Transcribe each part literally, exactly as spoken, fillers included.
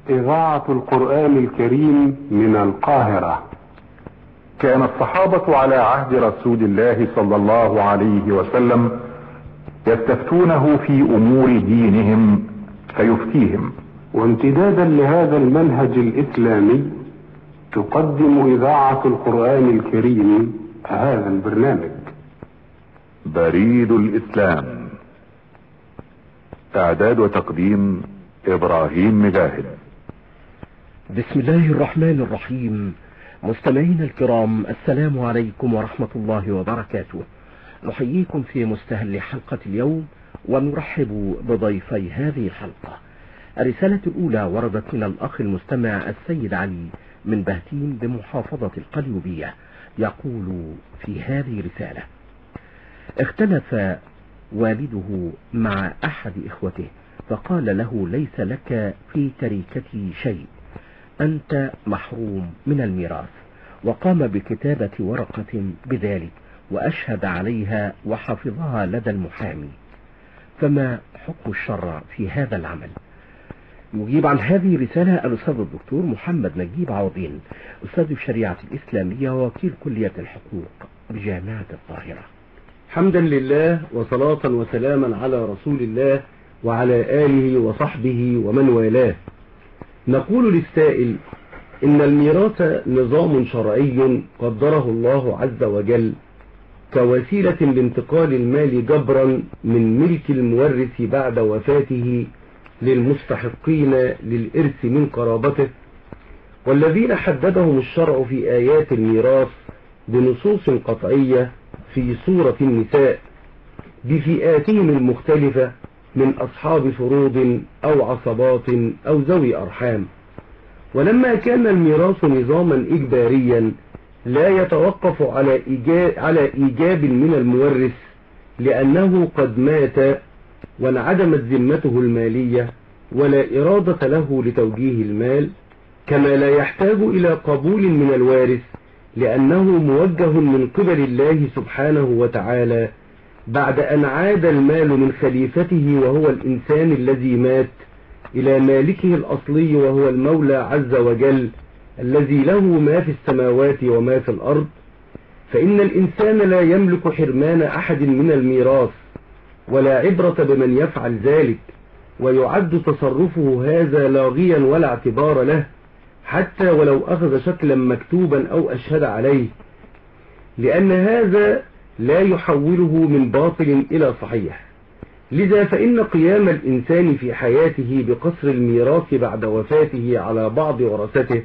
إذاعة القرآن الكريم من القاهرة. كان الصحابة على عهد رسول الله صلى الله عليه وسلم يستفتونه في امور دينهم فيفتيهم. وامتدادا لهذا المنهج الاسلامي تقدم إذاعة القرآن الكريم هذا البرنامج. بريد الاسلام، اعداد وتقديم ابراهيم مجاهد. بسم الله الرحمن الرحيم. مستمعين الكرام، السلام عليكم ورحمة الله وبركاته. نحييكم في مستهل حلقة اليوم ونرحب بضيفي هذه الحلقة. الرسالة الأولى وردت من الأخ المستمع السيد علي من بهتين بمحافظة القليوبية، يقول في هذه الرسالة: اختلف والده مع أحد إخوته فقال له: ليس لك في تركتي شيء، أنت محروم من الميراث، وقام بكتابة ورقة بذلك وأشهد عليها وحفظها لدى المحامي، فما حكم الشرع في هذا العمل؟ يجيب عن هذه الرسالة الأستاذ الدكتور محمد نجيب عوضين، أستاذ الشريعة الإسلامية ووكيل كلية الحقوق بجامعة القاهرة. حمدا لله وصلاة وسلاما على رسول الله وعلى آله وصحبه ومن والاه. نقول للسائل إن الميراث نظام شرعي قدره الله عز وجل كوسيلة لانتقال المال جبرا من ملك المورث بعد وفاته للمستحقين للإرث من قرابته، والذين حددهم الشرع في آيات الميراث بنصوص قطعية في سورة النساء بفئاتهم المختلفة من أصحاب فروض أو عصبات أو ذوي أرحام. ولما كان الميراث نظاما إجباريا لا يتوقف على إيجاب, على إيجاب من المورث لأنه قد مات وانعدمت ذمته المالية ولا إرادة له لتوجيه المال، كما لا يحتاج إلى قبول من الوارث لأنه موجه من قبل الله سبحانه وتعالى بعد أن عاد المال من خليفته وهو الإنسان الذي مات إلى مالكه الأصلي وهو المولى عز وجل الذي له ما في السماوات وما في الأرض. فإن الإنسان لا يملك حرمان أحد من الميراث ولا عبرة بمن يفعل ذلك، ويعد تصرفه هذا لاغيا ولا اعتبار له حتى ولو أخذ شكلا مكتوبا أو أشهد عليه، لأن هذا لا يحوله من باطل إلى صحيح. لذا فإن قيام الإنسان في حياته بقصر الميراث بعد وفاته على بعض ورثته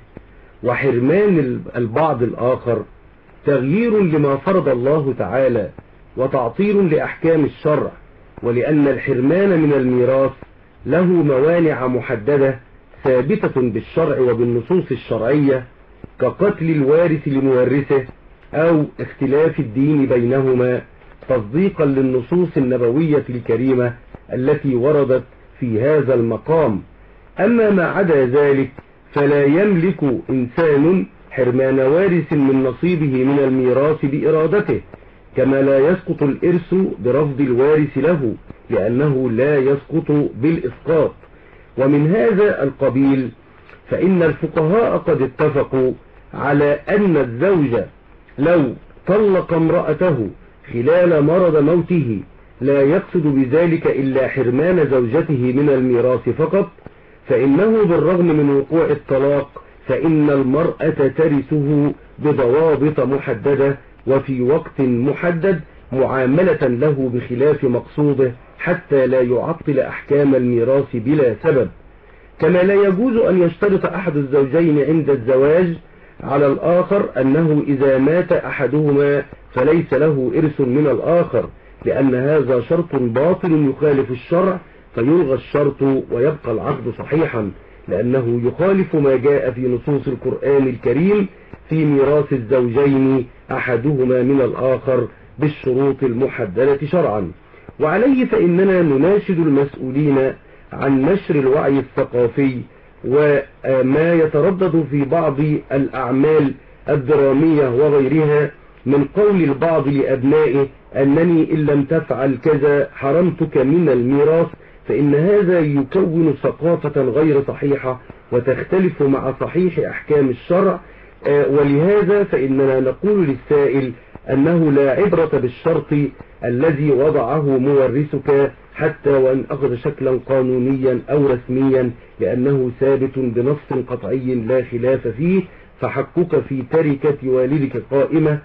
وحرمان البعض الآخر تغيير لما فرض الله تعالى وتعطيل لأحكام الشرع، ولأن الحرمان من الميراث له موانع محددة ثابتة بالشرع وبالنصوص الشرعية كقتل الوارث لمورثه أو اختلاف الدين بينهما تصديقا للنصوص النبوية الكريمة التي وردت في هذا المقام. أما ما عدا ذلك فلا يملك إنسان حرمان وارث من نصيبه من الميراث بإرادته، كما لا يسقط الإرث برفض الوارث له لأنه لا يسقط بالإسقاط. ومن هذا القبيل فإن الفقهاء قد اتفقوا على أن الزوج لو طلق امرأته خلال مرض موته لا يقصد بذلك إلا حرمان زوجته من الميراث فقط، فإنه بالرغم من وقوع الطلاق فإن المرأة ترثه بضوابط محددة وفي وقت محدد معاملة له بخلاف مقصوده حتى لا يعطل أحكام الميراث بلا سبب. كما لا يجوز أن يشترط أحد الزوجين عند الزواج على الآخر أنه إذا مات أحدهما فليس له إرث من الآخر، لأن هذا شرط باطل يخالف الشرع فيلغى الشرط ويبقى العقد صحيحا، لأنه يخالف ما جاء في نصوص القرآن الكريم في ميراث الزوجين أحدهما من الآخر بالشروط المحددة شرعا. وعليه فإننا نناشد المسؤولين عن نشر الوعي الثقافي وما يتردد في بعض الأعمال الدرامية وغيرها من قول البعض لأبنائه أنني إن لم تفعل كذا حرمتك من الميراث، فإن هذا يكون ثقافة غير صحيحة وتختلف مع صحيح أحكام الشرع. ولهذا فإننا نقول للسائل أنه لا عبرة بالشرط الذي وضعه مورثك حتى وأن أخذ شكلا قانونيا أو رسميا، لأنه ثابت بنص قطعي لا خلاف فيه، فحقك في تركة والدك قائمة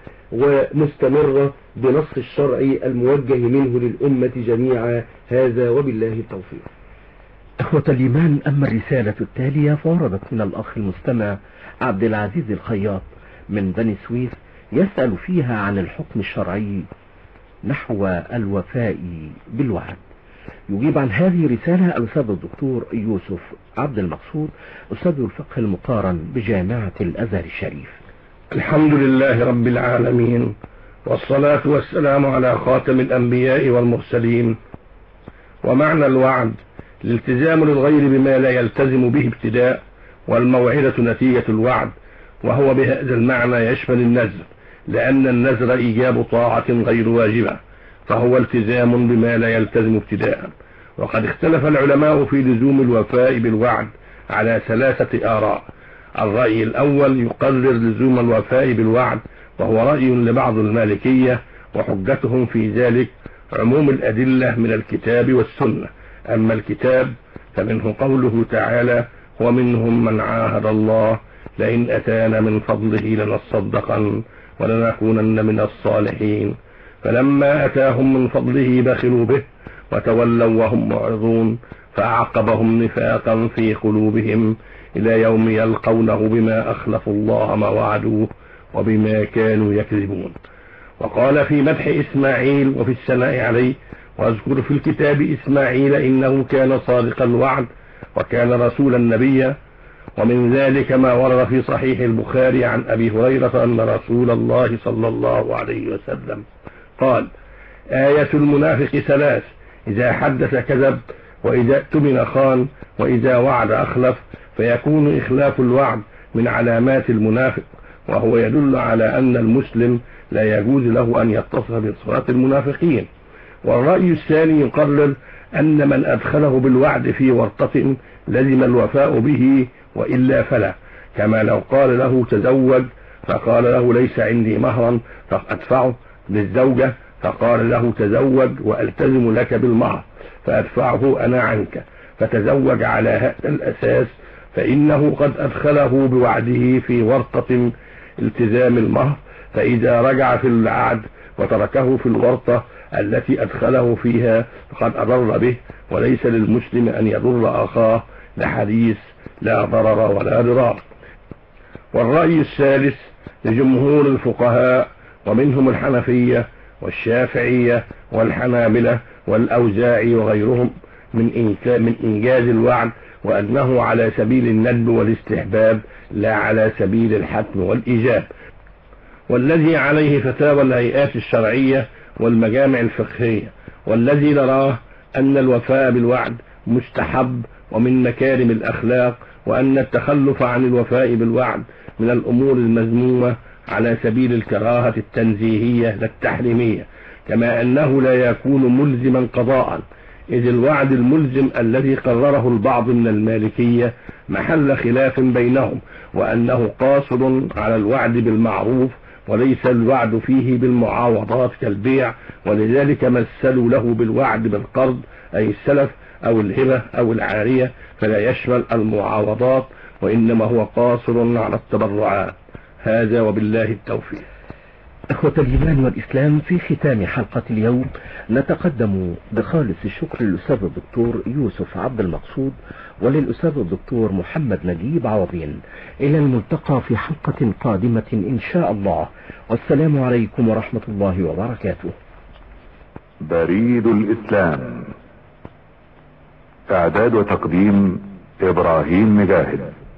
ومستمرة بنص الشرع الموجه منه للأمة جميعا. هذا وبالله التوفيق. أخوة الإيمان، أما الرسالة التالية فوردت من الأخ المستمع عبد العزيز الخياط من بني سويف، يسأل فيها عن الحكم الشرعي نحو الوفاء بالوعد. يجيب عن هذه الرسالة الأستاذ الدكتور يوسف عبد المقصود، أستاذ الفقه المقارن بجامعة الأزهر الشريف. الحمد لله رب العالمين، والصلاة والسلام على خاتم الأنبياء والمرسلين. ومعنى الوعد الالتزام للغير بما لا يلتزم به ابتداء، والموعدة نتيجة الوعد، وهو بهذا المعنى يشمل النذر، لأن النذر إيجاب طاعة غير واجبة، فهو التزام بما لا يلتزم ابتداء. وقد اختلف العلماء في لزوم الوفاء بالوعد على ثلاثة آراء. الرأي الأول يقرر لزوم الوفاء بالوعد، وهو رأي لبعض المالكية، وحجتهم في ذلك عموم الأدلة من الكتاب والسنة. أما الكتاب فمنه قوله تعالى: ومنهم من عاهد الله لئن أتانا من فضله لنصدقن ولنكونن من الصالحين، فلما أتاهم من فضله بخلوا به وتولوا وهم معرضون، فأعقبهم نفاقا في قلوبهم إلى يوم يلقونه بما أخلفوا الله ما وعدوه وبما كانوا يكذبون. وقال في مدح إسماعيل وفي الثناء عليه: واذكر في الكتاب إسماعيل إنه كان صادق الوعد وكان رسولا نبيا. ومن ذلك ما ورد في صحيح البخاري عن أبي هريرة أن رسول الله صلى الله عليه وسلم قال: آية المنافق ثلاث: إذا حدث كذب، وإذا اؤتمن خان، وإذا وعد أخلف. فيكون إخلاف الوعد من علامات المنافق، وهو يدل على أن المسلم لا يجوز له أن يتصف بصفات المنافقين. والرأي الثاني يقرر أن من أدخله بالوعد في ورطة لزم الوفاء به، وإلا فلا، كما لو قال له تزوج فقال له ليس عندي مهرا فأدفعه للزوجة، فقال له تزوج وألتزم لك بالمهر فأدفعه أنا عنك، فتزوج على هذا الأساس، فإنه قد أدخله بوعده في ورطة التزام المهر، فإذا رجع في العهد وتركه في الورطة التي أدخله فيها فقد أضر به، وليس للمسلم أن يضر أخاه، لحديث لا ضرر ولا ضرار. والرأي الثالث لجمهور الفقهاء، ومنهم الحنفية والشافعية والحنابلة والأوزاعي وغيرهم، من من إنجاز الوعد، وأنه على سبيل الندب والاستحباب لا على سبيل الحتم والإيجاب. والذي عليه فتاوى الهيئات الشرعية والمجامع الفقهية، والذي نراه أن الوفاء بالوعد مستحب ومن مكارم الأخلاق، وأن التخلف عن الوفاء بالوعد من الأمور المذمومة على سبيل الكراهة التنزيهية لا التحريمية، كما أنه لا يكون ملزما قضاء، إذ الوعد الملزم الذي قرره البعض من المالكية محل خلاف بينهم، وأنه قاصر على الوعد بالمعروف وليس الوعد فيه بالمعاوضات كالبيع، ولذلك مثلوا له بالوعد بالقرض أي السلف أو الهبة أو العارية، فلا يشمل المعاوضات، وإنما هو قاصر على التبرعات. هذا وبالله التوفيق. أخوة الإيمان والإسلام، في ختام حلقة اليوم نتقدم بخالص الشكر للأستاذ الدكتور يوسف عبد المقصود وللأستاذ الدكتور محمد نجيب عوضين. إلى الملتقى في حلقة قادمة إن شاء الله، والسلام عليكم ورحمة الله وبركاته. بريد الإسلام، إعداد وتقديم إبراهيم مجاهد.